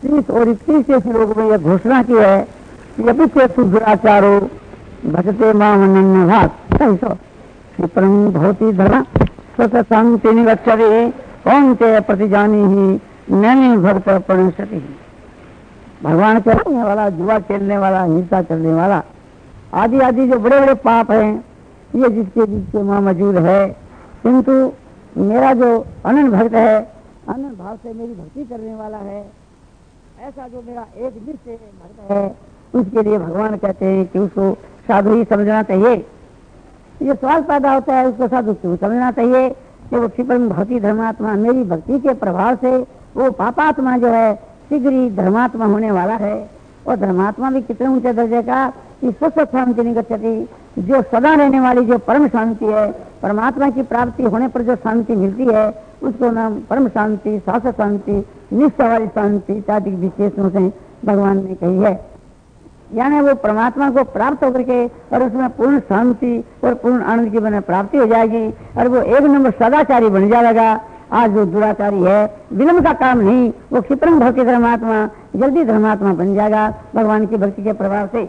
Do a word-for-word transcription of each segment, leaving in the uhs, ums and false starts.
तीस और इक्कीस के श्लोक में यह घोषणा की है कि अभी से दुराचारो भजते मामनन्य भाग क्षिप्रम भवती धर्म सतसंग निगच्छति कौन ते प्रतिजानी ही नैनी भक्त प्रणशति। भगवान कहने वाला, जुआ खेलने वाला, हिंसा करने वाला, आदि आदि जो बड़े बड़े पाप हैं, ये जिसके जिसके वहाँ मौजूद है, किंतु मेरा जो अनन्य भक्त है, अनन्य भाव से मेरी भक्ति करने वाला है, ऐसा जो मेरा एक निश्चय भक्त है, उसके लिए भगवान कहते हैं कि उसको साधु ही समझना चाहिए। ये सवाल पैदा होता है, उसको साधु क्यों समझना चाहिए कि वो क्षिप्रम भक्ति धर्मात्मा, मेरी भक्ति के प्रभाव से वो पापात्मा जो है शीघ्र ही धर्मात्मा होने वाला है। और धर्मात्मा भी कितने ऊंचे दर्जे का कि स्वस्थ शांति निगच्छति, जो सदा रहने वाली जो परम शांति है, परमात्मा की प्राप्ति होने पर जो शांति मिलती है, उसको नाम परम शांति, शाश्वत शांति, निष्ठा वाली शांति इत्यादि विशेषणों से भगवान ने कही है। यानी वो परमात्मा को प्राप्त होकर के और उसमें पूर्ण शांति और पूर्ण आनंद की बने प्राप्ति हो जाएगी और वो एक नंबर सदाचारी बन जाएगा। आज जो दुराचारी है, विलंब का काम नहीं, वो क्षिप्रम भक्ति धर्मात्मा जल्दी धर्मात्मा बन जाएगा भगवान की भक्ति के प्रभाव से।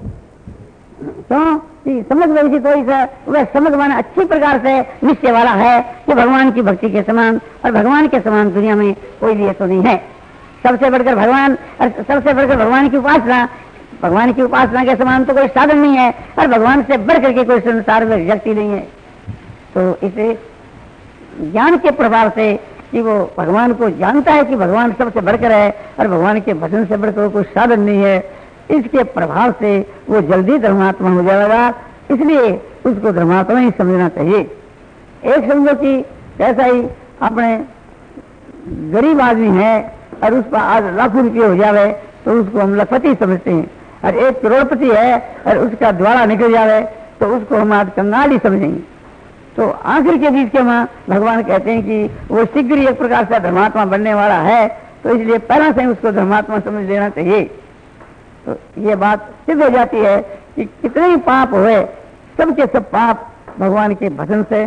तो समझ वैसी तो वह समझ माने अच्छी प्रकार से निश्चय वाला है कि भगवान की भक्ति के समान और भगवान के समान दुनिया में कोई भी ऐसा नहीं है। सबसे बढ़कर भगवान और सबसे बढ़कर भगवान की उपासना, भगवान की उपासना के समान तो कोई साधन नहीं है और भगवान से बढ़कर के कोई संसार में व्यक्ति नहीं है। तो इसे ज्ञान के प्रभाव से कि वो भगवान को जानता है कि भगवान सबसे बढ़कर है और भगवान के भजन से बढ़कर कोई साधन नहीं है, इसके प्रभाव से वो जल्दी धर्मात्मा हो जाएगा। इसलिए उसको धर्मात्मा ही समझना चाहिए। एक समझो कि ऐसा ही अपने गरीब आदमी है और उस पर आज लाखों रुपये हो जावे तो उसको हम लखपति समझते हैं, और एक करोड़पति है और उसका द्वारा निकल जावे तो उसको हम आज कंगाल ही समझेंगे। तो आखिर के बीच के माँ भगवान कहते हैं कि वो शीघ्र एक प्रकार से धर्मात्मा बनने वाला है, तो इसलिए पहला से उसको धर्मात्मा समझ लेना चाहिए। तो ये बात सिद्ध हो जाती है कि कितने ही पाप हुए, सबके सब पाप भगवान के भजन से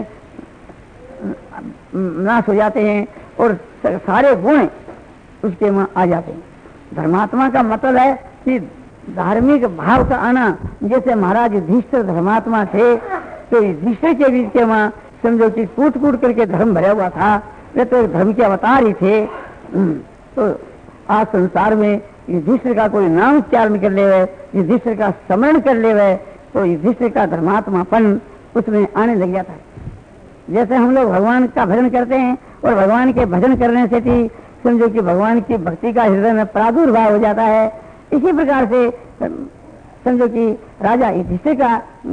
नाश हो जाते हैं और सारे गुण उसके वहाँ आ जाते हैं। धर्मात्मा का मतलब है कि धार्मिक भाव का आना। जैसे महाराज युधिष्ठिर धर्मात्मा थे, तो युधिष्ठिर के बीच के वहाँ समझो कि कूट कूट करके धर्म भरा हुआ था, वे तो धर्म के अवतार ही थे। तो आज संसार में युधिष्ठिर का कोई नाम उच्चारण कर ले, युधिष्ठिर का स्मरण कर ले, तो युधिष्ठिर का धर्मात्मापन उसमें आने लग जाता है। जैसे हम लोग भगवान का भजन करते हैं और भगवान के भजन करने से भी समझो कि भगवान की भक्ति का हृदय में प्रादुर्भाव हो जाता है। इसी प्रकार से समझो कि राजा युधिष्ठिर का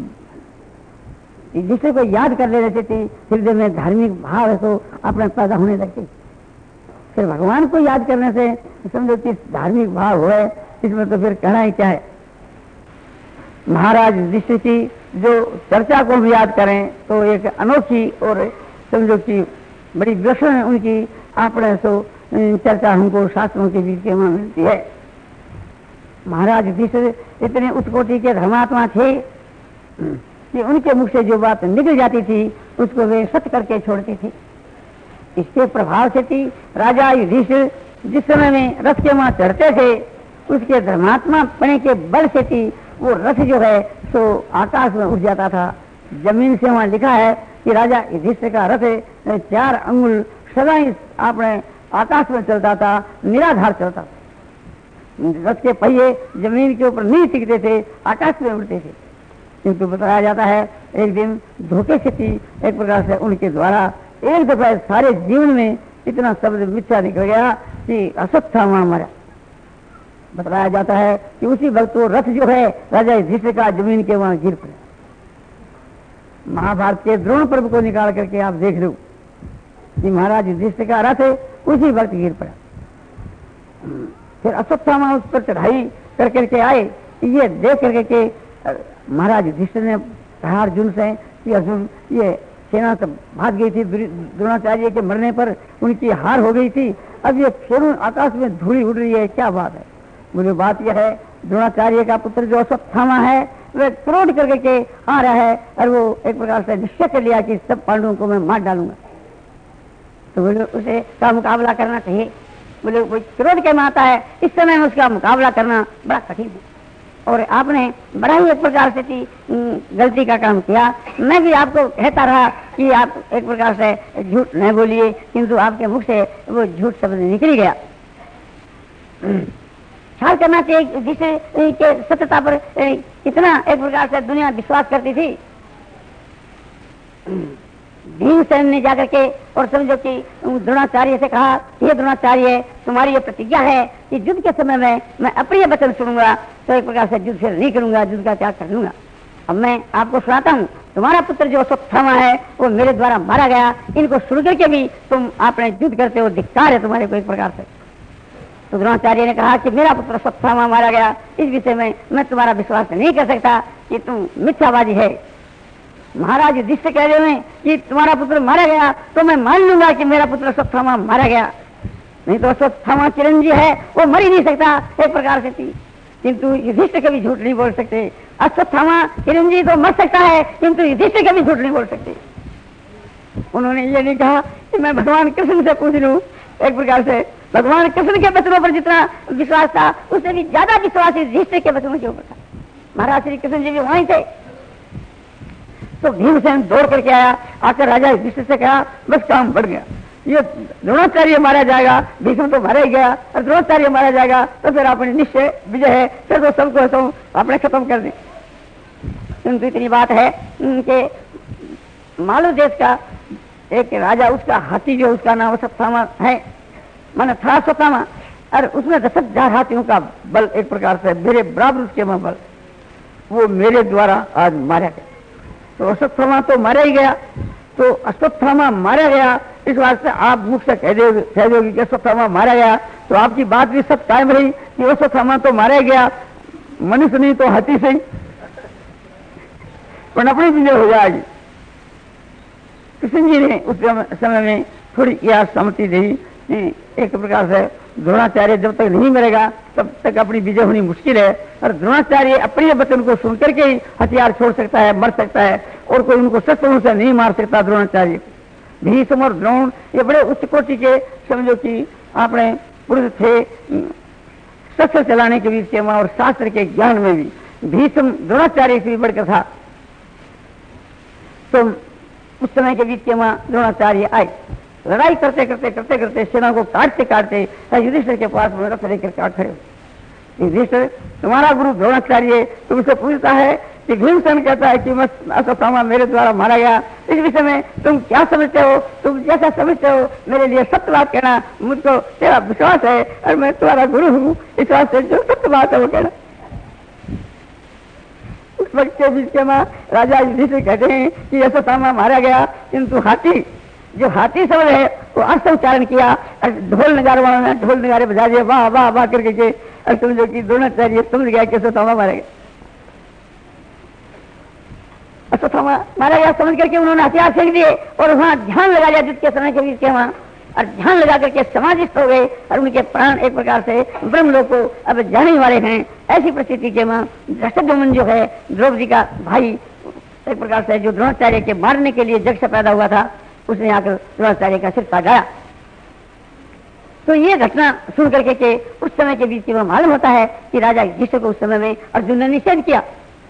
युधिष्ठिर को याद कर लेने से हृदय में धार्मिक भाव है तो अपने पैदा होने लगते। फिर भगवान को याद करने से समझो कि धार्मिक भाव हुए, इसमें तो फिर कहना ही क्या है। महाराज युधिष्ठिर की जो चर्चा को हम याद करें तो एक अनोखी और समझो कि बड़ी विलक्षण उनकी अपने सो चर्चा हमको शास्त्रों के बीच में मिलती है। महाराज युधिष्ठिर इतने उत्कोटि के धर्मात्मा थे कि उनके मुख से जो बात निकल जाती थी उसको वे सत्य करके छोड़ती थी। इसके प्रभाव से थी राजा युधिष्ठिर जिस समय में रथ के वहां चढ़ते थे, उसके धर्मात्मा पने के बल से थी वो रथ जो है सो आकाश में उठ जाता था। जमीन से वहां लिखा है कि राजा युधिष्ठिर का रथ चार अंगुल सदा ही आपने आकाश में चलता था, निराधार चलता था। रथ के पहिए जमीन के ऊपर नहीं टिकते थे, आकाश में उड़ते थे। किंतु बताया जाता है एक दिन धोखे से थी एक प्रकार से उनके द्वारा एक दफा सारे जीवन में इतना शब्द मिथ्या निकल गया कि अश्वत्थामा मरा। बताया जाता है कि उसी वक्त वो रथ जो है राजा युधिष्ठिर का जमीन के वहां गिर पड़ा। महाभारत के द्रोण पर्व को निकाल करके आप देख लो कि महाराज युधिष्ठिर का रथ उसी वक्त गिर पड़ा। फिर अश्वत्थामा उस पर चढ़ाई कर करके आए, ये देख करके के महाराज युधिष्ठिर ने कहा अर्जुन से कि अर्जुन ये सेना सब भाग गई थी, द्रोणाचार्य के मरने पर उनकी हार हो गई थी, अब ये फिर आकाश में धूली उड़ रही है, क्या बात है? मुझे बात यह है द्रोणाचार्य का पुत्र जो अश्वत्थामा है वह क्रोध करके के आ रहा है और वो एक प्रकार से निश्चय कर लिया कि सब पांडवों को मैं मार डालूंगा। तो उसे का मुकाबला करना चाहिए। बोले कोई क्रोध के में आता है, इस समय में उसका मुकाबला करना बड़ा कठिन है। और आपने बड़ा ही एक प्रकार से गलती का काम किया। मैं भी आपको कहता रहा कि आप एक प्रकार से झूठ नहीं बोलिए, किंतु आपके मुख से वो झूठ शब्द निकल गया। ख्याल करना चाहिए जिससे के सत्यता पर कितना एक प्रकार से दुनिया विश्वास करती थी। भीमसेन ने जाकर के और समझो कि द्रोणाचार्य से कहा, ये द्रोणाचार्य तुम्हारी ये प्रतिज्ञा है कि युद्ध के समय में मैं अपने वचन सुनूंगा, तो एक प्रकार से युद्ध फिर नहीं करूंगा, युद्ध का त्याग कर लूंगा। अब मैं आपको सुनाता हूँ, तुम्हारा पुत्र जो अश्वत्थामा है वो मेरे द्वारा मारा गया, इनको सुन करके भी तुम आपने युद्ध करते हो, धिक्कार है तुम्हारे को एक प्रकार से। तो द्रोणाचार्य ने कहा कि मेरा पुत्र अश्वत्थामा मारा गया, इस विषय में मैं तुम्हारा विश्वास नहीं कर सकता कि तुम मिथ्यावादी है। महाराज युधिष्ठिर कह रहे हैं कि तुम्हारा पुत्र मारा गया, तो मैं मान लूंगा कि मेरा पुत्र अश्वत्थामा मारा गया, नहीं तो अश्वत्थामा चिरंजीव है, वो मर ही नहीं सकता एक प्रकार से थी। किंतु युधिष्ठिर कभी झूठ नहीं बोल सकते। अश्वत्थामा चिरंजीव तो मर सकता है, किंतु युधिष्ठिर कभी झूठ नहीं बोल सकते। उन्होंने ये नहीं कहा कि मैं भगवान कृष्ण से पूछ लूं, एक प्रकार से भगवान कृष्ण के वचनों पर जितना विश्वास था उससे भी ज्यादा विश्वास युधिष्ठिर के वचनों के ऊपर था। महाराज श्री कृष्ण जी भी वहीं थे। तो भीमसेन दौड़ करके आया, आकर राजा युधिष्ठिर से कहा बस काम बढ़ गया, ये द्रोणाचार्य मारा जाएगा, भीष्म तो मारा ही गया, और द्रोणाचार्य मारा जाएगा तो फिर अपने निश्चय विजय है, फिर तो सबको तो आपने खत्म कर दी। किंतु इतनी बात है कि मालू देश का एक राजा, उसका हाथी जो उसका नाम अश्वत्थामा है, माने था अश्वत्थामा, और उसमें दस हजार हाथियों का बल एक प्रकार से मेरे बराबर उसके में बल, वो मेरे द्वारा आज मारा गया। तो अश्वत्थामा तो मारा ही गया, तो अश्वत्थामा मारा गया इस बात से आप मुख से कह दोगे कह दोगे कि अश्वत्थामा मारा गया, तो आपकी बात भी सब कायम रही कि अश्वत्थामा तो मारा गया, मनुष्य नहीं तो हाथी से ही, पर अपनी विजय हो जाएगी। कृष्ण जी ने उस समय में थोड़ी यह सहमति दी, एक प्रकार से द्रोणाचार्य जब तक नहीं मरेगा तब तक अपनी विजय होनी मुश्किल है, और द्रोणाचार्य अपने वचन को सुनकर के ही हथियार छोड़ सकता है, मर सकता है, और कोई उनको शस्त्रों से नहीं मार सकता। द्रोणाचार्य भीष्म और द्रोण ये बड़े उच्च कोटि के समझो कि आपने पुरुष थे, शस्त्र चलाने के विषय में और शास्त्र के ज्ञान में भी भीष्म द्रोणाचार्य से भी बढ़कर था। तो उस समय के बीच में द्रोणाचार्य आए, लड़ाई करते करते करते करते सेना को काटते काटते युधिष्ठिर के पास में रथ लेकर काट खड़े। युधिष्ठिर तुम्हारा गुरु द्रोणाचार्य तुमसे पूछता है कि भीमसेन कहता है कि मैं अश्वत्थामा मेरे द्वारा मारा गया, इस विषय में तुम क्या समझते हो? तुम जैसा समझते हो मेरे लिए सत्य बात कहना, मुझको तेरा विश्वास है और मैं तुम्हारा गुरु हूँ, इस बात से जो सत्य बात है वो कहना। उस वक्त के बीच में राजा युधिष्ठिर कहते हैं कि अश्वत्थामा मारा गया, किंतु हाथी जो हाथी शब्द है वो अर्थ उच्चारण किया, ढोल नगारे वालों ने ढोल नगारे बजा दिए, वाह वाह वाह करके के, और समझो कि द्रोणाचार्य समझ गया कि अश्वत्थामा मारा गया। अश्वत्थामा मारा गया समझ करके उन्होंने हथियार फेंक दिए और वहां ध्यान लगा लिया युद्ध के समय के बीच के वहां, और ध्यान लगा करके समाधिस्थ हो गए और उनके प्राण एक प्रकार से ब्रह्मलोक को अब जाने वाले हैं। ऐसी परिस्थिति के वहां धृष्टद्युम्न जो है द्रौपदी का भाई, एक प्रकार से जो द्रोणाचार्य के मारने के लिए जग से पैदा हुआ था, उसने आकर द्रोणाचार्य का सिर काटा। तो ये घटना सुन करके के उस समय के बीच में मालूम होता है कि राजा युधिष्ठिर को उस समय में अर्जुन ने निषेध किया।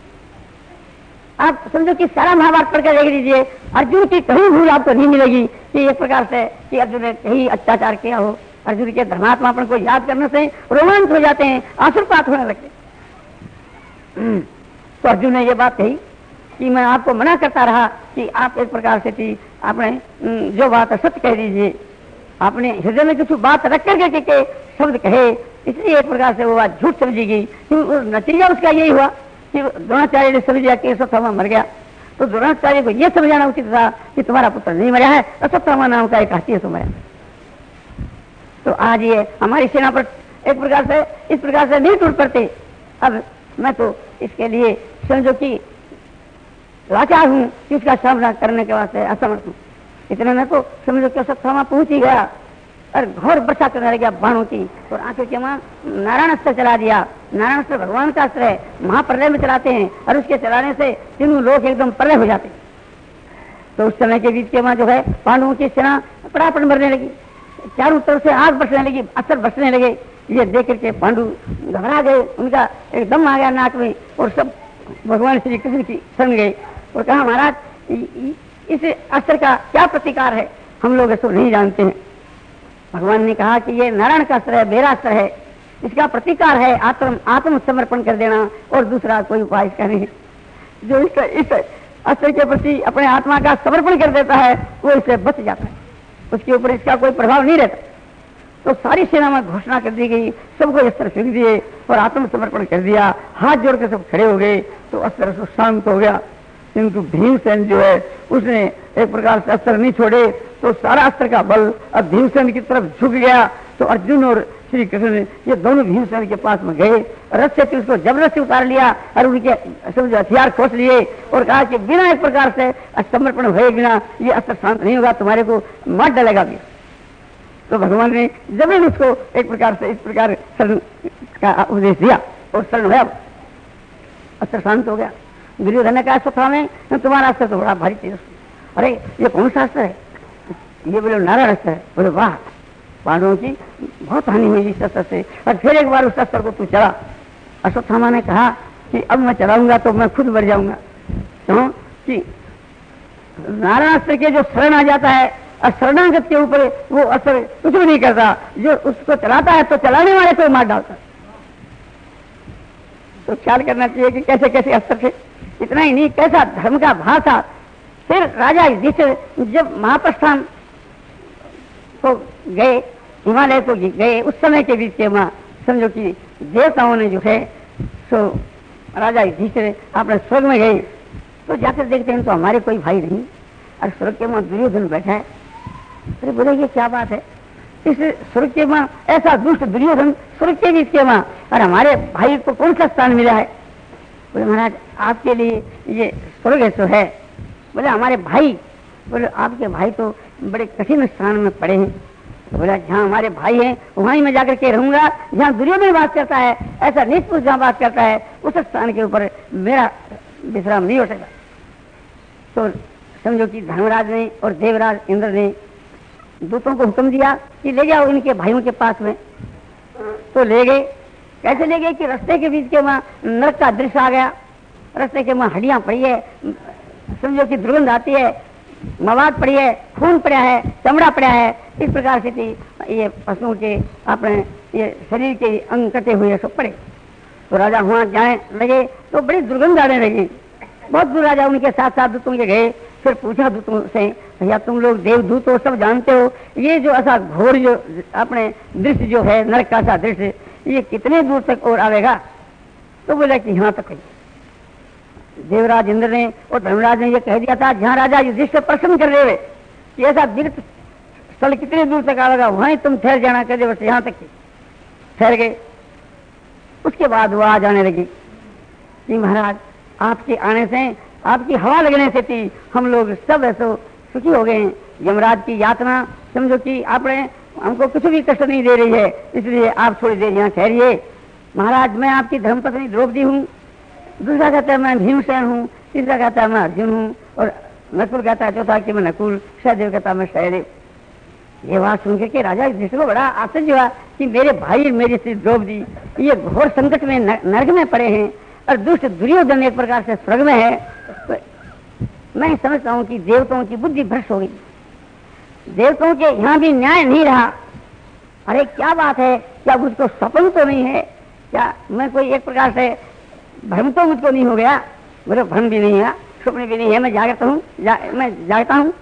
आप समझो कि सारा महाभारत पढ़कर देख लीजिए, अर्जुन की कहीं भूल आपको नहीं मिलेगी कि एक प्रकार से कि अर्जुन ने कहीं अत्याचार किया हो। अर्जुन के धर्मात्मापन को याद करने से रोमांच हो जाते हैं, आंसुपात होने लगते। तो अर्जुन ने ये बात कही कि मैं आपको मना करता रहा कि आप एक प्रकार से थी, आपने जो बात है सत्य कह दीजिए, आपने हृदय में कुछ बात रख करके के शब्द कहे, इसलिए एक प्रकार से वो बात झूठ समझी गई। नतीजा उसका यही हुआ कि द्रोणाचार्य ने समझ लिया कि अश्वत्थामा मर गया। तो द्रोणाचार्य को यह समझाना उचित था कि तुम्हारा पुत्र नहीं मरा है, अश्वत्थामा नाम का एक हाथी है तुम्हारा। तो आज ये हमारी सेना पर एक प्रकार से इस प्रकार से नहीं टूट पड़ते। अब मैं तो इसके लिए समझो कि लाचार हूँ कि उसका सामना करने के वास्ते असमर्थ हूँ। इतने में तो समझो कि अश्वत्थामा पहुंच ही गया और घोर वर्षा करने लग गया बाणों की, और आंखों के वहां नारायण अस्त्र चला दिया। नारायण अस्त्र भगवान का अस्त्र है, महाप्रलय में चलाते हैं और उसके चलाने से तीनों लोग एकदम प्रलय हो जाते। तो उस समय के बीच के वहां जो है पांडवों की सेना पड़ापड़ मरने लगी। चारों तरफ से आग बरसने लगी, असर बरसने लगे। ये देख करके पांडु घबरा गए, उनका एक दम आ गया नाक में, और सब भगवान श्री कृष्ण की शरण गए और कहा महाराज इस अस्त्र का क्या प्रतिकार है, हम लोग इसको नहीं जानते हैं। भगवान ने कहा कि ये नारायण का अस्त्र है, मेरा अस्त्र है, इसका प्रतिकार है आत्म आत्म समर्पण कर देना, और दूसरा कोई उपाय इसका नहीं। जो इस, इस अस्त्र के प्रति अपने आत्मा का समर्पण कर देता है वो इससे बच जाता है, उसके ऊपर इसका कोई प्रभाव नहीं रहता। तो सारी सेना में घोषणा कर दी गई, सबको अस्त्र फेंक दिए और आत्म समर्पण कर दिया, हाथ जोड़ के सब खड़े हो गए। तो अस्त्र तो शांत हो गया, किंतु भीमसेन जो है उसने एक प्रकार से अस्त्र नहीं छोड़े, तो सारा अस्त्र का बल अब भीमसेन की तरफ झुक गया। तो अर्जुन और श्री कृष्ण ये दोनों भीमसेन के पास में गए, रथ से उसको जबरदस्ती उतार लिया और उनके समझो हथियार खोस लिए और कहा कि बिना एक प्रकार से समर्पण हुए बिना ये अस्त्र शांत नहीं होगा, तुम्हारे को मार डालेगा भी। तो भगवान ने जबरन उसको एक प्रकार से इस प्रकार शरण का उपदेश दिया और शरण हुआ, अस्त्र शांत हो गया। दुर्योधन ने कहा स्वथा में तुम्हारा अस्त्र तो बड़ा भारी चीज, अरे ये कौन सा अस्त्र है, ये बोले नारायण अस्त्र है। बोले वाह, पांडवों की बहुत हानि हुई इस अस्त्र से, और फिर एक बार उस अस्त्र को तू चला। अश्वत्थामा ने कहा कि अब मैं चलाऊंगा तो मैं खुद मर जाऊंगा, क्यों कि नारायण अस्त्र के जो शरण आ जाता है और शरणागत के ऊपर वो अस्त्र कुछ भी नहीं करता, जो उसको चलाता है तो चलाने वाले को मार डालता। तो ख्याल करना चाहिए कि कैसे कैसे अस्त्र थे, इतना ही नहीं कैसा धर्म का भाव था। फिर राजा युधिष्ठिर जब महाप्रस्थान को गए, हिमालय को गए, उस समय के बीच के वहां समझो कि देवताओं ने जो है सो राजा युधिष्ठिर अपने स्वर्ग में गए, तो जाकर देखते हैं तो हमारे कोई भाई नहीं, और स्वर्ग के वहां दुर्योधन बैठा है। अरे बोले ये क्या बात है, इस स्वर्ग के वहां ऐसा दुष्ट दुर्योधन स्वर्ग के बीच के वहां, और हमारे भाई को कौन सा स्थान मिला है। बोले महाराज आपके लिए ये स्वर्ग तो है। बोले हमारे भाई, बोले आपके भाई तो बड़े कठिन स्थान में पड़े हैं। बोला जहाँ हमारे भाई हैं वहीं मैं जाकर के रहूंगा, जहाँ दुर्योधन बात करता है, ऐसा नीच पुरुष जहाँ बात करता है, उस स्थान के ऊपर मेरा विश्राम नहीं हो सका। तो समझो कि धर्मराज ने और देवराज इंद्र ने दूतों को हुक्म दिया कि ले जाओ इनके भाइयों के पास में। तो ले गए, कैसे ले गए कि रास्ते के बीच के वहां नरक का दृश्य आ गया, रास्ते के वहां हड्डियां पड़ी है, समझो कि दुर्गंध आती है, मवाद पड़ी है, खून पड़ा है, चमड़ा पड़ा है, इस प्रकार से थी ये पशुओं के अपने ये शरीर के अंग कटे हुए सब पड़े। तो राजा वहां जाए लगे तो बड़ी दुर्गंध आने लगी। बहुत दूर राजा उनके साथ साथ दूतों के गए, फिर पूछा दूतों से भैया तुम लोग देवदूत हो, सब जानते हो, ये जो ऐसा घोर जो अपने दृश्य जो है नरक का सा दृश्य, ये कितने दूर तक और आवेगा। तो बोला कि यहाँ तक। देवराज इंद्र ने और धर्मराज ने ये कह दिया था जहाँ राजा युधिष्ठिर प्रश्न कर रहे हुए कि ऐसा दीर्घ स्थल कितने दूर तक आवेगा, वहीं तुम ठहर जाना कर दे, बस यहाँ तक ठहर गए। उसके बाद वो आ जाने लगी कि महाराज आपके आने से, आपकी हवा लगने से थी हम लोग सब ऐसे सुखी हो गए हैं। यमराज की यातना समझो कि आपने हमको कुछ भी कष्ट नहीं दे रही है, इसलिए आप थोड़ी देर यहाँ ठहरिए। महाराज मैं आपकी धर्मपत्नी द्रौपदी हूँ, दूसरा कहता है मैं भीमसेन हूँ, तीसरा कहता है मैं अर्जुन हूँ, और नकुल कहता है चौथा कि मैं नकुल, सहदेव कहता है मैं सहदेव। ये बात सुनकर के राजा युधिष्ठिर को बड़ा आश्चर्य हुआ कि मेरे भाई मेरी श्री द्रौपदी ये घोर संकट में नरक में पड़े हैं और दुष्ट दुर्योधन एक प्रकार से स्वर्ग में है। तो मैं समझता हूँ कि देवताओं की बुद्धि भ्रष्ट हो गई, देवताओं के यहाँ भी न्याय नहीं रहा। अरे क्या बात है, क्या मुझको स्वप्न तो नहीं है, क्या मैं कोई एक प्रकार से भ्रम तो मुझको नहीं हो गया। बोले भ्रम भी नहीं है, स्वप्न भी नहीं है, मैं जागता हूँ, जा, मैं जागता हूँ।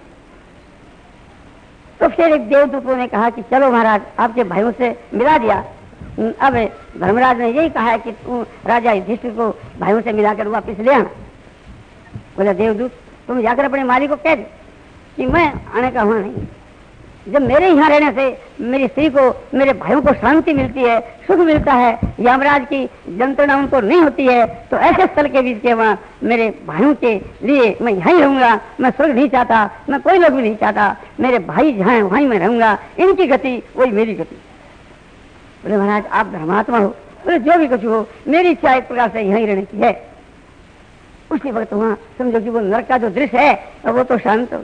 तो फिर एक देवदूतों ने कहा कि चलो महाराज आपके भाइयों से मिला दिया। अब धर्मराज ने यही कहा है कि तू राजा युधिष्ठिर को भाइयों से मिलाकर वापिस ले आना। बोला देवदूत तुम जाकर अपने मालिक को कह दे कि मैं आने का हुआ नहीं। जब मेरे यहाँ रहने से मेरी स्त्री को, मेरे भाइयों को शांति मिलती है, सुख मिलता है, यमराज की यंत्रणा उनको नहीं होती है, तो ऐसे स्थल के बीच के वहाँ मेरे भाइयों के लिए मैं यहीं रहूंगा। मैं स्वर्ग नहीं चाहता, मैं कोई लोग भी नहीं चाहता, मेरे भाई जहाँ हैं वहीं मैं रहूंगा, इनकी गति वही मेरी गति। बोले महाराज आप धर्मात्मा हो, बोले जो भी कुछ हो मेरी इच्छा एक प्रकार से यहीं रहने की है। उसी वक्त वहाँ समझो कि वो नरक का जो दृश्य है वो तो शांत हो गया।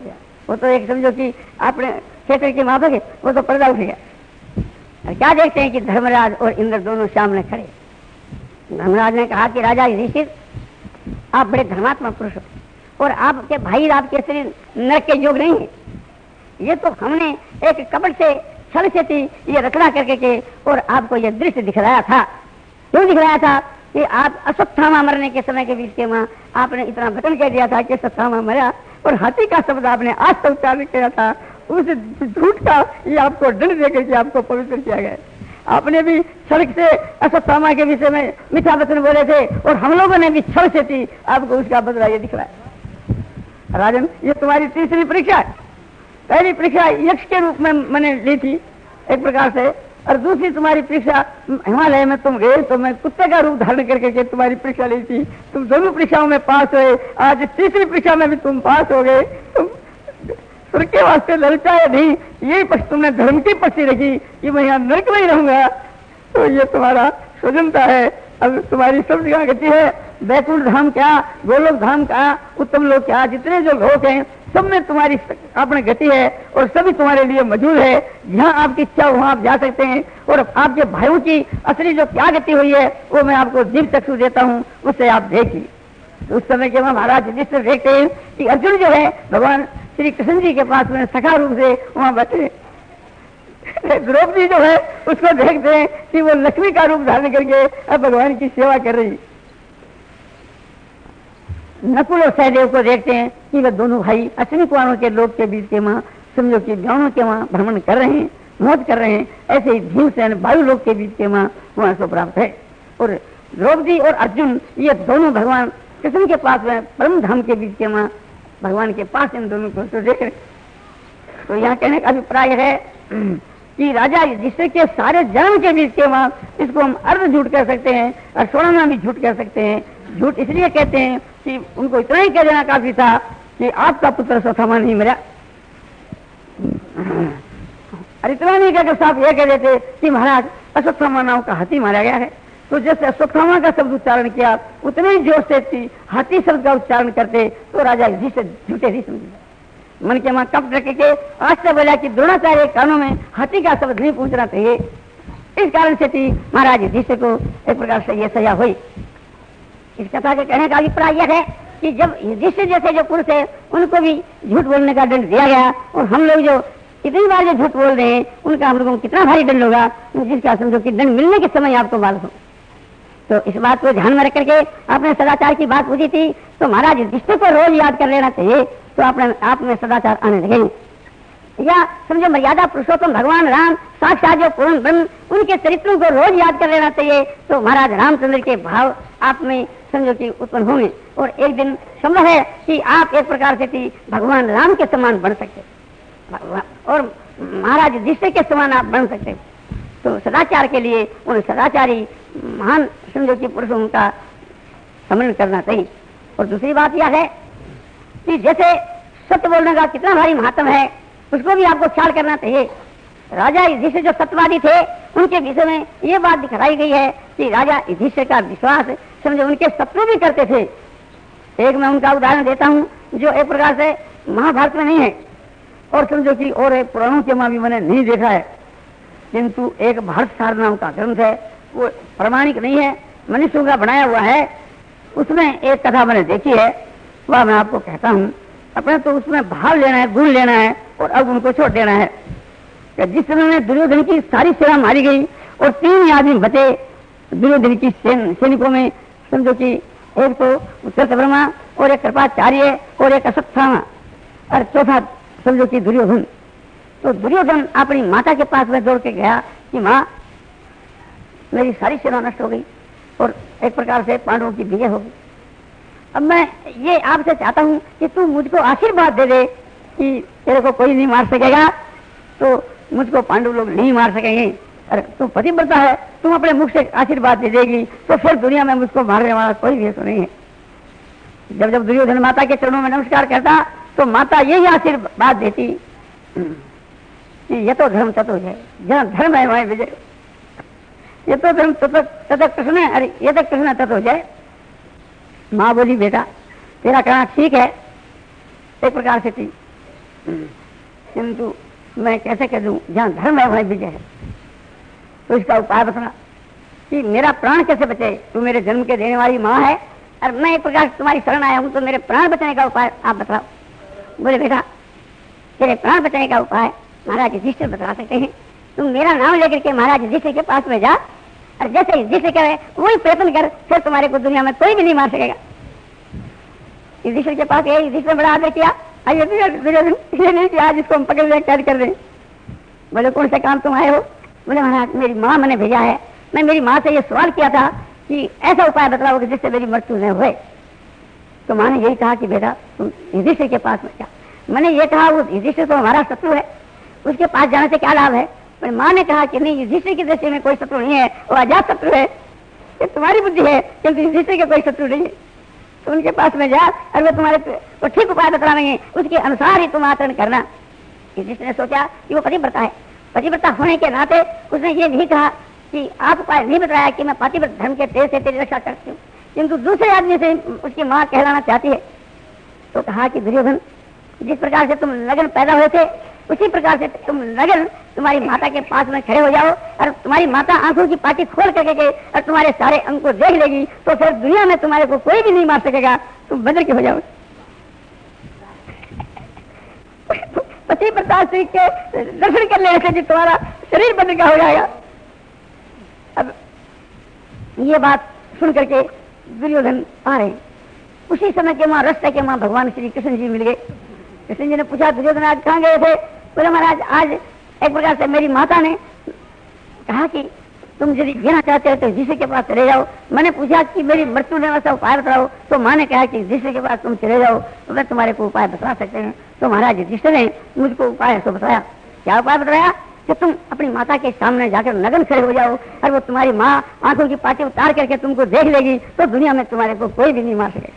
वो तो एक समझो कि आपने क्षेत्र के माफक है, वो तो पर्दा उठ गया। और क्या देखते हैं कि धर्मराज और इंद्र दोनों सामने खड़े। धर्मराज ने कहा कि राजा युधिष्ठिर, आप बड़े धर्मात्मा पुरुष हो और आपके भाई आपके शरीर नरक के योग नहीं है। ये तो हमने एक कपट से छल से थी ये रचना करके के और आपको ये दृश्य दिखलाया था। क्यों दिखलाया था कि आप अश्वत्थामा मरने के समय के बीच के वहां आपने इतना वचन कह दिया था कि अश्वत्थामा मरा और हाथी का शब्द आपने आज तक उच्चारण किया था। उस झूठ का ये आपको दंड देकर के आपको पवित्र किया गया। आपने भी सड़क से अश्वत्थामा के विषय में मीठा वचन बोले थे और हम लोगों ने भी छल से थी आपको उसका बदला ये दिखलाया। राजन, ये तुम्हारी तीसरी परीक्षा है। पहली परीक्षा यक्ष के रूप में मैंने ली थी एक प्रकार से, और दूसरी तुम्हारी परीक्षा हिमालय में तुम गए तो मैं कुत्ते का रूप धारण करके के तुम्हारी परीक्षा ली थी। तुम दोनों परीक्षाओं में पास हुए, आज तीसरी परीक्षा में भी तुम पास हो गए। तुम स्वर्ग के वास्ते ललचाए नहीं, यही पक्ष तुमने धर्म की पक्षी रखी कि मैं यहाँ नरक में ही रहूंगा। तो ये तुम्हारा स्वजनता है। अब तुम्हारी सब जगह गति है। बैकुंठ धाम क्या, गोलोक धाम क्या, उत्तम लोक क्या, जितने जो लोक हैं सब में तुम्हारी अपनी गति है और सभी तुम्हारे लिए मौजूद है। जहाँ आपकी इच्छा वहाँ आप जा सकते हैं। और आपके भाइयों की असली जो क्या गति हुई है वो मैं आपको दिव्य चक्षु देता हूँ, उससे आप देखिए। तो उस समय के महाराज युधिष्ठिर देखते हैं कि अर्जुन जो है भगवान श्री कृष्ण जी के पास में सखा रूप से वहाँ बैठे। द्रौपदी जो है उसको देखते हैं कि वो लक्ष्मी का रूप धारण करके अब भगवान की सेवा कर रही। नकुल और सहदेव को देखते हैं कि वे दोनों भाई अश्विनी कुमारों के लोग के बीच के वहाँ समझो कि गाँवों के वहाँ भ्रमण कर रहे हैं, मौज कर रहे हैं। ऐसे ही भीमसेन वायु लोग के बीच के वहाँ वहाँ से प्राप्त है। और द्रौपदी और अर्जुन ये दोनों भगवान कृष्ण के पास में परम धाम के बीच के वहाँ भगवान के पास इन दोनों को तो देख रहे। तो यहाँ कहने का अभिप्राय है कि राजा युधिष्ठिर के सारे जन्म के बीच के वहाँ इसको हम अर्ध झूठ कर सकते हैं और सोलह भी झूठ कर सकते हैं। झूठ इसलिए कहते हैं कि उनको इतना ही कह देना काफी था कि आपका पुत्र अश्वत्थामा नहीं मरा। और इतना नहीं कहकर साहब ये कह देते कि महाराज अश्वत्थामा नाम का हाथी मारा गया है। तो जैसे अश्वत्थामा का शब्द उच्चारण किया उतने ही जोर से थी हाथी शब्द का उच्चारण करते तो राजा युधिष्ठिर झूठे ही समझे। मन के मां कपट रख के आज से बोला कि द्रोणाचार्य कानों में हाथी का शब्द नहीं पूछना चाहिए। इस कारण से थी महाराज युधिष्ठिर को एक प्रकार से यह सजा हुई। इस कथा के कहने का अभिप्राय यह है कि जब युधिष्ठिर जैसे जो पुरुष है उनको भी झूठ बोलने का दंड दिया गया और हम लोग जो इतनी बार जो झूठ बोल रहे हैं उनका हम लोगों को कितना भारी दंड होगा, जिसका समझो कि दंड मिलने के समय आपको मालूम हो। तो इस बात को ध्यान में रख करके आपने सदाचार की बात पूछी थी तो महाराज युधिष्ठिर को रोज याद कर लेना चाहिए तो आपने आप में सदाचार आने लगेंगे। या समझो मर्यादा पुरुषोत्तम भगवान राम साक्षात जो पूर्ण ब्रह्म उनके चरित्रों को रोज याद कर लेना चाहिए तो महाराज रामचंद्र के भाव आप में समझो कि उत्पन्न होंगे और एक दिन संभव है कि आप एक प्रकार से थी भगवान राम के समान बन सकते और महाराज युधिष्ठिर के समान आप बन सकते। तो सदाचार के लिए उन सदाचारी महान समझो कि पुरुषों का स्मरण करना चाहिए। और दूसरी बात यह है कि जैसे सत्य बोलने का कितना भारी महत्व है उसको भी आपको ख्याल करना चाहिए। राजा युधिष्ठिर जो सत्यवादी थे उनके विषय में ये बात दिखाई गई है कि राजा युधिष्ठिर का विश्वास समझो उनके शत्रु भी करते थे। एक मैं उनका उदाहरण देता हूँ जो एक प्रकार से महाभारत में नहीं है और समझो कि और पुराणों के मां भी मैंने नहीं देखा है, किंतु एक भारत सार नाम का ग्रंथ है वो प्रमाणिक नहीं है, मनुष्यों का बनाया हुआ है। उसमें एक कथा मैंने देखी है वह मैं आपको कहता हूँ। अपने तो उसमें भाव लेना है, गुण लेना है और अब उनको छोड़ देना है। जिस समय में दुर्योधन की सारी सेना मारी गई और तीन आदमी बचे दुर्योधन की सैनिकों में समझो कि एक तो कृतवर्मा और एक कृपाचार्य और एक अश्वत्थामा और चौथा समझो कि दुर्योधन। तो दुर्योधन अपनी माता के पास में दौड़ के गया कि माँ मेरी सारी सेना नष्ट हो गई और एक प्रकार से पांडवों की विजय हो गई। अब मैं ये आपसे चाहता हूँ कि तू मुझको आशीर्वाद दे दे कि तेरे को कोई नहीं मार सकेगा, तो मुझको पांडव लोग नहीं मार सकेंगे। अरे तू पतिव्रता है, तुम अपने मुख से आशीर्वाद दे देगी तो फिर दुनिया में मुझको मारने वाला कोई भी तो नहीं है। जब जब दुर्योधन माता के चरणों में नमस्कार करता तो माता यही आशीर्वाद देती कि ये तो धर्म तत्व है, जहाँ धर्म है वहीं विजय। ये तो धर्म तत्व कृष्ण है, अरे ये तो कृष्ण तत्व है। माँ बोली बेटा तेरा कहना ठीक है एक प्रकार से थी, किंतु मैं कैसे कह दूं, जहाँ धर्म है वहीं विजय है। तो इसका उपाय बताना कि मेरा प्राण कैसे बचे। तू मेरे जन्म के देने वाली माँ है और मैं एक प्रकार तुम्हारी शरण आया हूँ, तो मेरे प्राण बचाने का उपाय आप बताओ। बोले बेटा तेरे प्राण बचाने का उपाय महाराज युधिष्ठिर बता सकते हैं। तुम मेरा नाम लेकर के महाराज युधिष्ठिर के पास में जा और जैसे युधिष्ठिर करे वही प्रयत्न कर, फिर तुम्हारे को दुनिया में कोई भी नहीं मार सकेगा। युधिष्ठिर के पास ये युधिष्ठिर बड़ा आदर किया, आइए नहीं किया आज इसको हम पकड़ ले कैद कर दें। बोले कौन से काम तुम आए हो। बोले महाराज मेरी माँ मैंने भेजा है, मैं मेरी माँ से ये सवाल किया था कि ऐसा उपाय बतलाओ कि जिससे मेरी मृत्यु न हुए। तो माँ ने यही कहा कि बेटा तुम युधिष्ठिर के पास में जा। मैंने ये कहा वो युधिष्ठिर तो हमारा शत्रु है, उसके पास जाने से क्या लाभ है। पर माँ ने कहा कि नहीं युधिष्ठिर की दृष्टि में कोई शत्रु नहीं है, वो अजात शत्रु है, ये तुम्हारी बुद्धि है, क्योंकि युधिष्ठिर के कोई शत्रु नहीं है। तो उनके पास में जा और वो तुम्हारे वो ठीक उपाय बतलाएंगे, उसके अनुसार ही तुम आचरण करना। युधिष्ठिर ने सोचा कि वो पतिव्रता है, पतिव्रता होने के नाते उसने ये नहीं कहा कि आप उपाय नहीं बताया कि मैं पतिव्रत धर्म के तेज से तेरी रक्षा करती हूँ, किंतु दूसरे आदमी से उसकी माँ कहलाना चाहती है। तो कहा कि दुर्योधन जिस प्रकार से तुम लगन पैदा हुए थे उसी प्रकार से तुम लगन तुम्हारी माता के पास में खड़े हो जाओ और तुम्हारी माता आंखों की पाटी खोल करके के और तुम्हारे सारे अंग को देख लेगी, तो फिर दुनिया में तुम्हारे को कोई भी नहीं मार सकेगा, तुम बदल के हो जाओ। पति प्रताप सिंह के दर्शन कर लेने से तुम्हारा शरीर बदल का हो जाएगा। अब ये बात सुन करके दुर्योधन आ रहे, उसी समय के वहां रास्ते के वहां भगवान श्री कृष्ण जी मिल गए। कृष्ण जी ने पूछा दुर्योधन आज कहाँ गए थे। बोले महाराज आज एक प्रकार से मेरी माता ने कहा कि तुम यदि जीना चाहते हो तो जिसे के पास चले जाओ। मैंने पूछा कि मेरी मृत्यु ने वैसा उपाय बताओ, तो माँ ने कहा कि जिसे के पास तुम चले जाओ तो मैं तुम्हारे को उपाय बता सकते हैं। तो महाराज युधिष्ठिर ने मुझको उपाय तो बताया। क्या उपाय बताया कि तुम अपनी माता के सामने जाकर नग्न खड़े हो जाओ और वो तुम्हारी माँ आंखों की पाटी उतार करके तुमको देख लेगी, तो दुनिया में तुम्हारे को कोई भी नहीं मार सकेगा।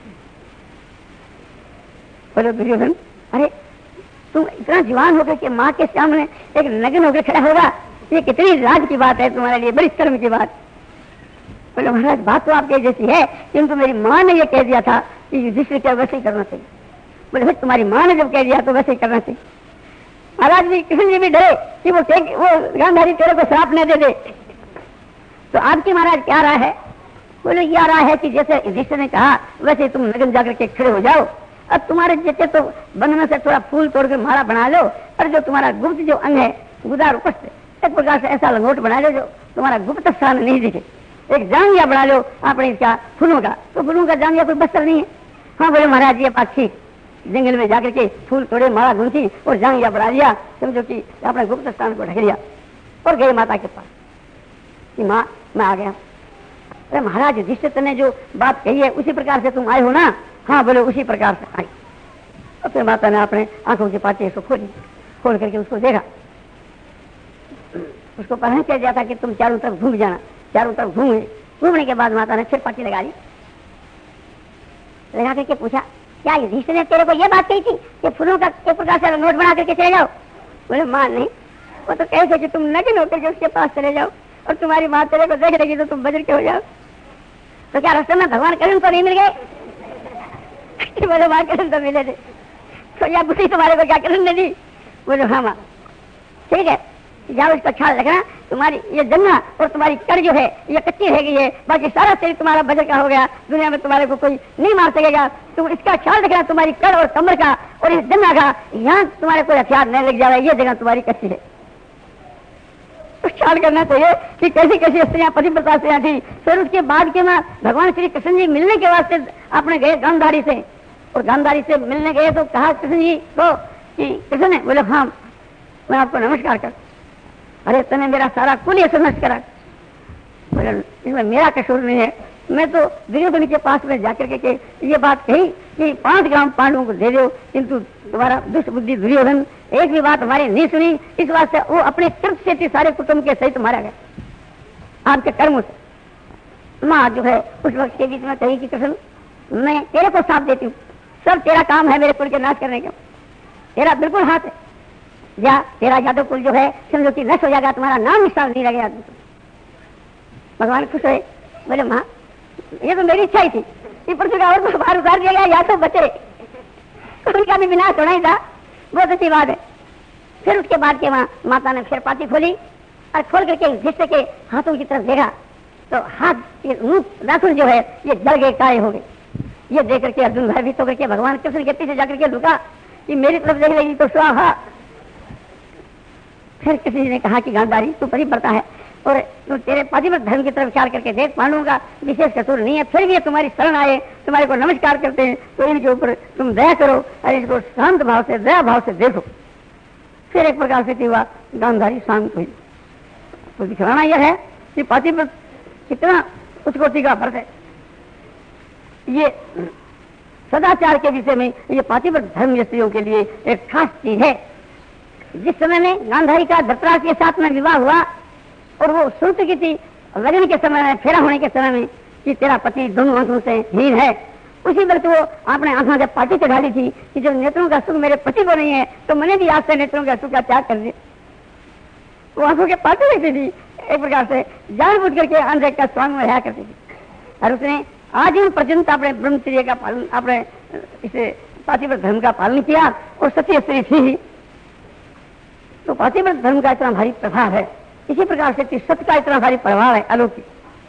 बोलो दुर्योधन अरे तुम इतना जवान होकर के माँ के सामने एक नग्न होकर खड़ा होगा, ये कितनी लाज की बात है तुम्हारे लिए, बड़ी शर्म की बात। बोले महाराज बात तो आपके जैसी है, किंतु मेरी माँ ने ये कह दिया था कि युधिष्ठिर क्या वैसे ही करना चाहिए। बोले फिर तुम्हारी माँ ने जब कह दिया तो वैसे ही करना चाहिए। महाराज भी कृष्ण जी भी डरे कि वो वो गांधारी तेरे को श्राप न दे दे। तो आपकी महाराज क्या राय है। बोले क्या राय है कि जैसे युधिष्ठिर ने कहा वैसे तुम नग्न जाकर के खड़े हो जाओ, अब तुम्हारे जैसे तो वन में से थोड़ा फूल तोड़ के माला बना लो और जो तुम्हारा गुप्त जो अंग है गुदार उपस्थ एक प्रकार से ऐसा लंगोट बना लो जो तुम्हारा गुप्त स्थान नहीं दिखे। एक जांघिया बना लो आपने इसका फूलों का, तो फूलों का जांघिया कोई बस्तर नहीं है। हाँ बोले महाराज ये बात ठीक, जंगल में जाकर के फूल तोड़े माला गूंथी और जांघिया बढ़ा लिया, समझो कि अपने गुप्त स्थान को ढक लिया और गए माता के पास कि माँ मैं आ गया। अरे महाराज युधिष्ठिर ने जो बात कही है उसी प्रकार से तुम आए हो ना। हाँ बोले उसी प्रकार से आई। और फिर माता ने अपने आंखों की पाटी इसको खोली, खोल करके उसको देखा, उसको पहन के दिया था कि तुम चारों तरफ घूम जाना। चारों तरफ घूमे, घूमने के बाद माता ने फिर पाटी लगा ली, लगा करके पूछा क्या युधिष्ठिर ने तेरे को ये बात कही थी कि फूलों का एक प्रकार से नोट बना करके चले जाओ। बोले माँ नहीं, वो तो कैसे कि तुम नग्न होकर के उसके पास चले जाओ और तुम्हारी माँ तेरे को देख लेगी तो तुम बजर के हो जाओ। तो क्या रास्ते में भगवान कृष्ण तो नहीं मिल गए। बोले माँ कृष्ण तो मिले थे, तो या बुद्धि तुम्हारे को क्या कृष्ण ने दी। बोले हाँ माँ ठीक है जाओ, इसका ख्याल रखना, तुम्हारी ये जन्ना और तुम्हारी कर जो है ये कच्ची रह गई है, बाकी सारा शरीर तुम्हारा बजर का हो गया, दुनिया में तुम्हारे को कोई नहीं मार सकेगा। तुम इसका ख्याल रखना, तुम्हारी कर और कमर का और इस जन्ना का, यहाँ तुम्हारे कोई हथियार नहीं लग जाएगा, ये जगह तुम्हारी कच्ची है। तो ख्याल करना चाहिए कि कैसी कैसी स्त्रियां पतिव्रता स्त्रियां थी। फिर उसके बाद के में भगवान श्री कृष्ण जी मिलने के वास्ते अपने गए गांधारी से, और गांधारी से मिलने गए तो कहा कृष्ण जी को कि कृष्ण ने बोले हाँ मैं आपको नमस्कार कर। अरे तूने मेरा सारा कुल ये नष्ट करा। बोले इसमें मेरा कसूर नहीं है, मैं तो दुर्योधन के पास में जाकर के, के ये बात कही कि पांच ग्राम पांडवों को दे दो, किंतु तुम्हारा दुष्ट बुद्धि दुर्योधन एक भी बात हमारी नहीं सुनी, इस वास्ते वो अपने कृत से सारे कुटुंब के सहित मारा गया आपके कर्मों से। माँ जो है उस वक्त के बीच में कही कि कृष्ण मैं तेरे को साथ देती हूँ, सब तेरा काम है मेरे कुल के नाश करने का, तेरा बिल्कुल हाथ है, जा तेरा यादव कुल जो है समझो कि नष्ट हो जाएगा, तुम्हारा नाम निशान नहीं लगेगा। भगवान खुश हुए, बोले माँ ये तो मेरी इच्छा ही थी कि पृथ्वी का और बाहर उतार दिया गया या तो बचे, तो उनका भी विनाश होना ही था। बहुत अच्छी बात है। फिर उसके बाद के वहाँ माता ने फिर पाती खोली और खोल करके युधिष्ठिर के हाथों की तरफ देखा तो हाथ ये मुंह नाखून जो है ये जल गए, काले हो गए। ये देख करके अर्जुन भयभीत होकर के भगवान कृष्ण के पीछे जाकर के लुका कि मेरी तरफ देख लेगी तो स्वाहा। फिर किसी ने कहा कि गांधारी तू पतिव्रता है और तू तेरे पातिव्रत धर्म की तरफ विचार करके देख, पांडवों का विशेष कसूर नहीं है, फिर भी ये तुम्हारी शरण आए, तुम्हारे को नमस्कार करते हैं, तो इनके ऊपर तुम दया करो और इसको शांत भाव से, दया भाव से देखो। फिर एक प्रकार से हुआ गांधारी शांत हुई। तो दिखलाना यह है कि पातिव्रत कितना उच्च कोटि का व्रत है। ये सदाचार के विषय में ये पातिव्रत धर्म स्त्रियों के लिए एक खास चीज है। जिस समय में गांधारी का धृतराष्ट्र के साथ में विवाह हुआ और वो सुन चुकी थी लगन के समय में, फेरा होने के समय में कि तेरा पति दोनों आंखों से हीन है, उसी वक्त वो अपने आंखों से पाटी चढ़ा ली थी कि जब नेत्रों का सुख मेरे पति को नहीं है तो मैंने भी आज से नेत्रों का सुख का त्याग कर दिया। वो आंखों के पाटी लेती थी, एक प्रकार से जानबूझ करके अंधे का स्वांग में रहा करती थी। और उसने आजीवन पर्यंत अपने ब्रह्मचर्य का पालन, अपने इसे पातिव्रत धर्म का पालन किया और सत्य स्त्री थी ही। तो पातिव्रत धर्म का इतना भारी प्रभाव है। इसी प्रकार से सत्य का इतना भारी प्रभाव है अलौकिक।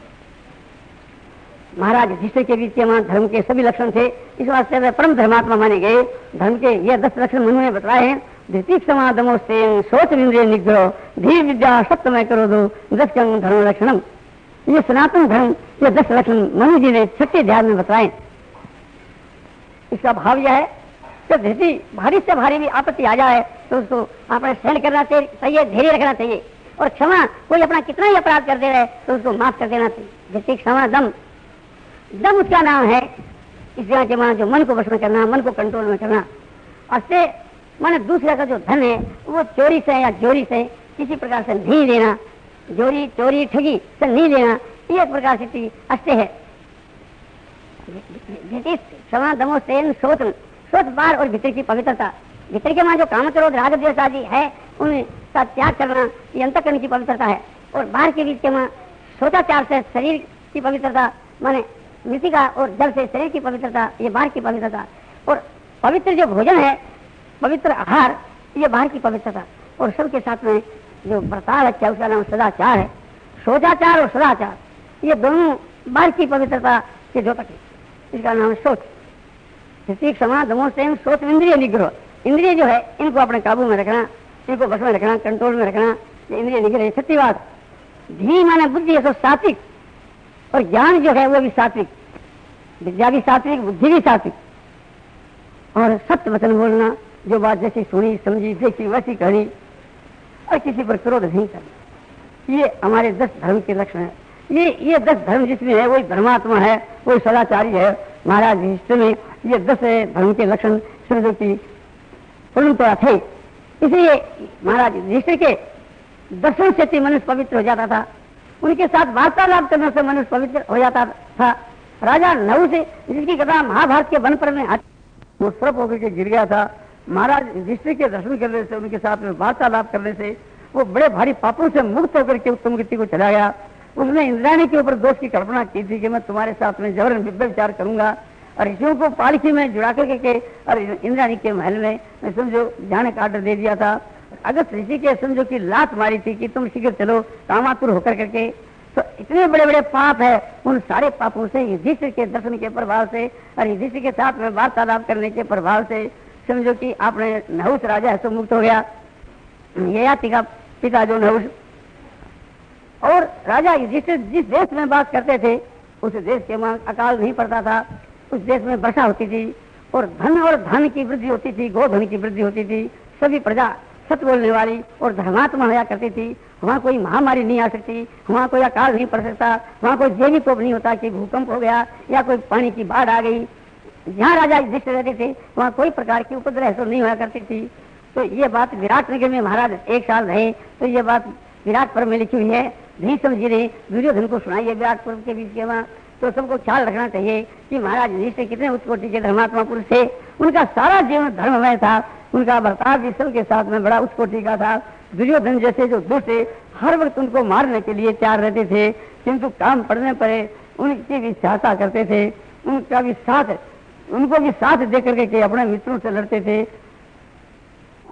महाराज युधिष्ठिर के बीच में धर्म के सभी लक्षण थे, इस वास्ते वे परम धर्मात्मा माने गए। धर्म के ये दस लक्षण मनु ने बताए हैं। धृति समादमोस्तेन सोच इंद्रिय निग्रह धीर विद्या सप्तमय करो दो दस धर्म लक्षणम। ये सनातन धर्म ये दस लक्षण मनु जी ने छठे अध्याय में बताए। इसका भाव यह है कि धृति भारी से भारी भी आपत्ति आ जाए तो उसको अपने सहन करना चाहिए, धैर्य रखना चाहिए और क्षमा, कोई अपना कितना ही अपराध कर दे रहे तो उसको माफ कर देना चाहिए। धृति क्षमा दम, दम उसका नाम है। इस जगह के मां जो मन को वश में करना, मन को कंट्रोल में करना। और से माने दूसरे का जो धन है वो चोरी से या चोरी से किसी प्रकार से नहीं लेना, चोरी चोरी ठगी से नहीं लेना, ये एक प्रकार से अस्ते है। क्षमा दमो सेन सोच, सोच बार और भीतर की पवित्रता, भीतर के मां जो काम क्रोध राग द्वेष आदि है उनका त्याग करना, ये अंतःकरण की पवित्रता है। और बाहर के बीच के मां सोचाचार से शरीर की पवित्रता, माने मृतिका और जल से शरीर की पवित्रता, ये बाहर की पवित्रता। और पवित्र जो भोजन है, पवित्र आहार, ये बाहर की पवित्रता। और सबके साथ में जो बर्ताव अच्छा उसका नाम सदाचार है। सोचाचार और सदाचार ये दोनों बाहर की पवित्रता के द्योतक है, इसका नाम है सोच। धृति क्षमा दमो सेन सोच इंद्रिय निग्रह। इंद्रिय जो है इनको अपने काबू में रखना, इनको बस में रखना, कंट्रोल में रखना, ये इंद्रिय निग्रह। छठी बात धी माने बुद्धि है तो सात्विक, और ज्ञान जो है वो भी सात्विक, विद्या भी सात्विक, बुद्धि भी सात्विक। और सत्य वचन बोलना, जो बात जैसी सुनी समझी देखी वैसी कहनी, और किसी पर क्रोध नहीं करना। ये हमारे दस धर्म के लक्षण है। ये ये दस धर्म जिसमें है वही धर्मात्मा है, वही सदाचारी है। महाराज युधिष्ठिर में ये दस धर्म के लक्षण समझो की पूर्णतः थे। इसलिए महाराज युधिष्ठिर के दर्शन से मनुष्य पवित्र हो जाता था, उनके साथ वार्तालाप करने से मनुष्य पवित्र हो जाता था। राजा नहु से जिसकी कथा महाभारत के वन पर में वो सर्प होकर के गिर गया था, महाराज युधिष्ठिर के दर्शन करने से, उनके साथ में वार्तालाप करने से वो बड़े भारी पापों से मुक्त होकर के उत्तम गति को चला गया। उसने इंद्राणी के ऊपर दोष की कल्पना की थी कि मैं तुम्हारे साथ में जबरन विचार करूंगा, और ऋषियों को पालकी में जुड़ा करके के और इंद्राणी के महल में समझो जाने का आर्डर दे दिया था। अगस्त ऋषि के समझो की लात मारी थी कि तुम शीघ्र चलो कामातुर होकर करके। तो इतने बड़े बड़े पाप है, उन सारे पापों से युधिष्ठिर के दर्शन के प्रभाव से और युधिष्ठिर के साथ में वार्तालाप करने के प्रभाव से समझो कि आपने नहुस राजा है तो मुक्त हो गया। ययाति का पिता जो नहुस, और राजा युधिष्ठिर जिस देश में बात करते थे उस देश के वहां अकाल नहीं पड़ता था, उस देश में वर्षा होती थी और धन और धन की वृद्धि होती थी, गोधन की वृद्धि होती थी। सभी प्रजा सत्य बोलने वाली और धर्मात्मा होया करती थी। वहाँ कोई महामारी नहीं आ सकती, वहाँ कोई अकाल नहीं पड़ सकता, वहाँ कोई जैवी कोप नहीं होता कि भूकंप हो गया या कोई पानी की बाढ़ आ गई। जहाँ राजा युधिष्ठिर रहते थे वहाँ कोई प्रकार की उपद्रव तो नहीं हुआ करती थी। तो ये बात विराट नगर में महाराज एक साल रहे, तो ये बात विराट पर्व में लिखी हुई है। भीष्म जी ने दुर्योधन को सुनाई है विराट पर्व के बीच के वहाँ। तो सबको ख्याल रखना चाहिए कि महाराज युधिष्ठिर कितने उच्च कोटि के धर्मात्मा पुरुष थे। उनका सारा जीवन धर्ममय था, उनका बर्ताव भी सबके साथ में बड़ा उच्च कोटि का था। दुर्योधन जैसे जो दुष्ट हर वक्त उनको मारने के लिए तैयार रहते थे, किंतु काम पड़ने पर उनकी भी सहायता करते थे, उनका भी साथ उनको भी साथ दे करके के अपने मित्रों से लड़ते थे।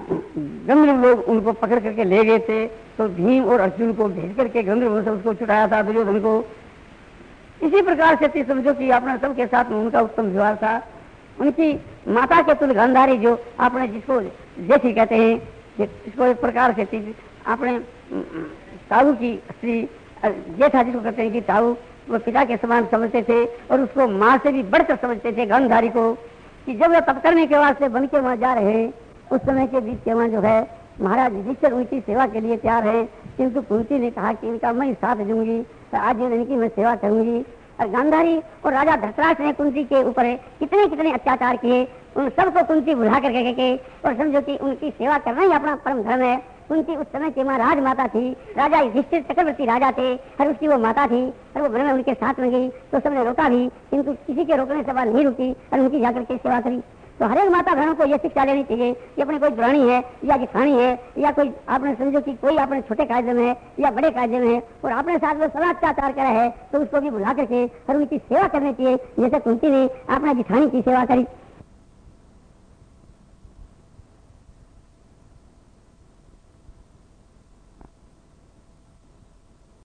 गंधर्व लोग उनको पकड़ करके ले गए थे, तो भीम और अर्जुन को भेज करके गंधर्व से उसको छुटाया था दुर्योधन को। इसी प्रकार से समझो कि अपने सबके साथ में उनका उत्तम व्यवहार था। उनकी माता के तुल्य गांधारी, जो आपने जिसको जेठी कहते हैं, इसको एक प्रकार से आपने ताऊ की स्त्री जेठा जिसको कहते हैं कि ताऊ, वो पिता के समान समझते थे और उसको माँ से भी बढ़कर समझते थे गांधारी को। कि जब वे तप करने के वास्ते बन के वहाँ जा रहे हैं, उस समय के बीच के वहाँ जो है महाराज युधिष्ठिर उनकी सेवा के लिए तैयार है, किंतु कुंती ने कहा कि इनका मैं साथ दूंगी, आज इनकी मैं सेवा करूंगी। और गांधारी और राजा धृतराष्ट्र ने कुंती के ऊपर कितने कितने अत्याचार किए, उन सबको कुंती बुला करके के और समझो कि उनकी सेवा करना ही अपना परम धर्म है। कुंती उस समय की माँ राजमाता थी, राजा युधिष्ठिर चक्रवर्ती राजा थे और उसकी वो माता थी, और वो वन में उनके साथ में गई तो सबने रोका भी, किंतु किसी के रोकने से बात नहीं रुकी और उनकी जाकर के सेवा करी। तो हर एक माता बहनों को यह शिक्षा लेनी चाहिए कि अपने कोई दुरानी है या जिठानी है या कोई आपने समझो कि कोई अपने छोटे कायदे में है या बड़े कायदे में है और आपने साथ में सदा अत्याचार करा है, तो उसको भी बुला करके और उनकी सेवा करनी चाहिए, जैसे कुंती ने अपने जिठानी की सेवा करी।